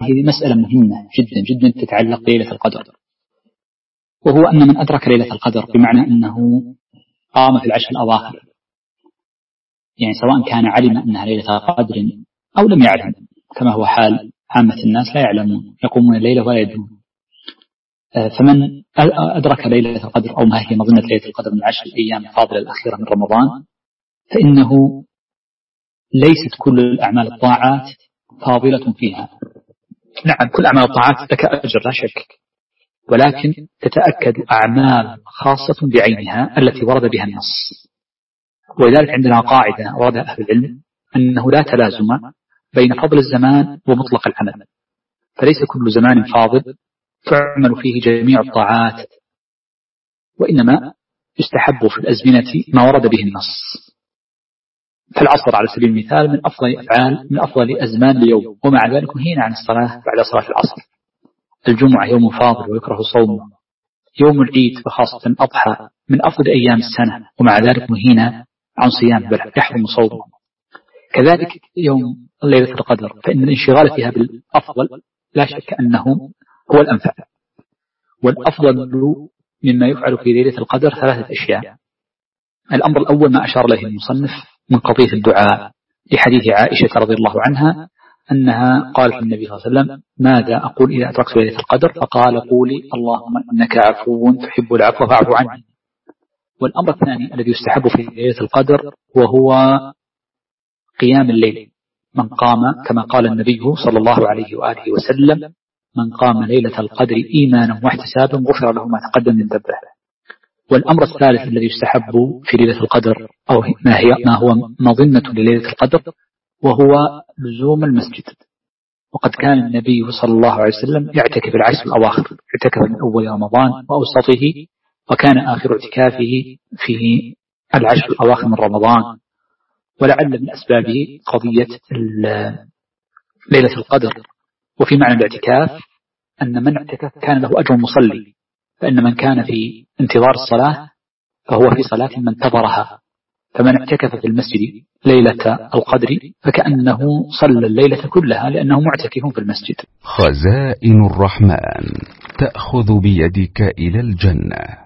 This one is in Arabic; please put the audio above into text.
مسألة مهمة جدا جدا تتعلق بليلة القدر، وهو أن من أدرك ليلة القدر بمعنى أنه قام في العشر الأواخر، يعني سواء كان علم أنها ليلة قدر أو لم يعلم، كما هو حال عامة الناس لا يعلمون، يقومون الليلة ولا يدرون. فمن أدرك ليلة القدر أو ما هي مظنة ليلة القدر من 10 الأيام الفاضلة الأخيرة من رمضان، فإنه ليست كل الأعمال الطاعات فاضلة فيها. نعم، كل أعمال الطاعات لك أجر لا شك، ولكن تتأكد أعمال خاصة بعينها التي ورد بها النص. ولذلك عندنا قاعدة وردها أهل العلم أنه لا تلازم بين فضل الزمان ومطلق العمل، فليس كل زمان فاضل تعمل فيه جميع الطاعات، وإنما يستحب في الأزمنة ما ورد به النص. فالعصر على سبيل المثال من أفضل أزمان اليوم، ومع ذلك نهينا عن الصلاة بعد صلاة العصر. الجمعة يوم فاضل ويكره صومه. يوم العيد وخاصة الأضحى من أفضل أيام السنة، ومع ذلك نهينا عن صيام بل يحرم صومه. كذلك يوم ليلة القدر، فإن الانشغال فيها بالأفضل لا شك أنه هو الأنفع. والأفضل مما يفعل في ليلة القدر 3 أشياء. الأمر الأول ما أشار إليه المصنف من قضية الدعاء، لحديث عائشة رضي الله عنها أنها قالت للنبي صلى الله عليه وسلم: ماذا أقول إذا أدركت ليلة القدر؟ فقال: قولي اللهم إنك عفو تحب العفو فاعف عني. والأمر الثاني الذي يستحب في ليلة القدر وهو قيام الليل. من قام كما قال النبي صلى الله عليه وآله وسلم: من قام ليلة القدر إيمانا واحتسابا غفر له ما تقدم من ذنبه. والأمر الثالث الذي يستحب في ليلة القدر أو ما هو مظنة لليلة القدر وهو لزوم المسجد. وقد كان النبي صلى الله عليه وسلم يعتكف العشر الأواخر، اعتكف من أول رمضان وأوسطه، وكان آخر اعتكافه في العشر الأواخر من رمضان. ولعل من أسبابه قضية ليلة القدر. وفي معنى الاعتكاف أن من اعتكف كان له أجر مصلي، فإن من كان في انتظار الصلاة فهو في صلاة من انتظرها. فمن اعتكف في المسجد ليلة القدر فكأنه صلى الليلة كلها لأنه معتكف في المسجد. خزائن الرحمن تأخذ بيدك إلى الجنة.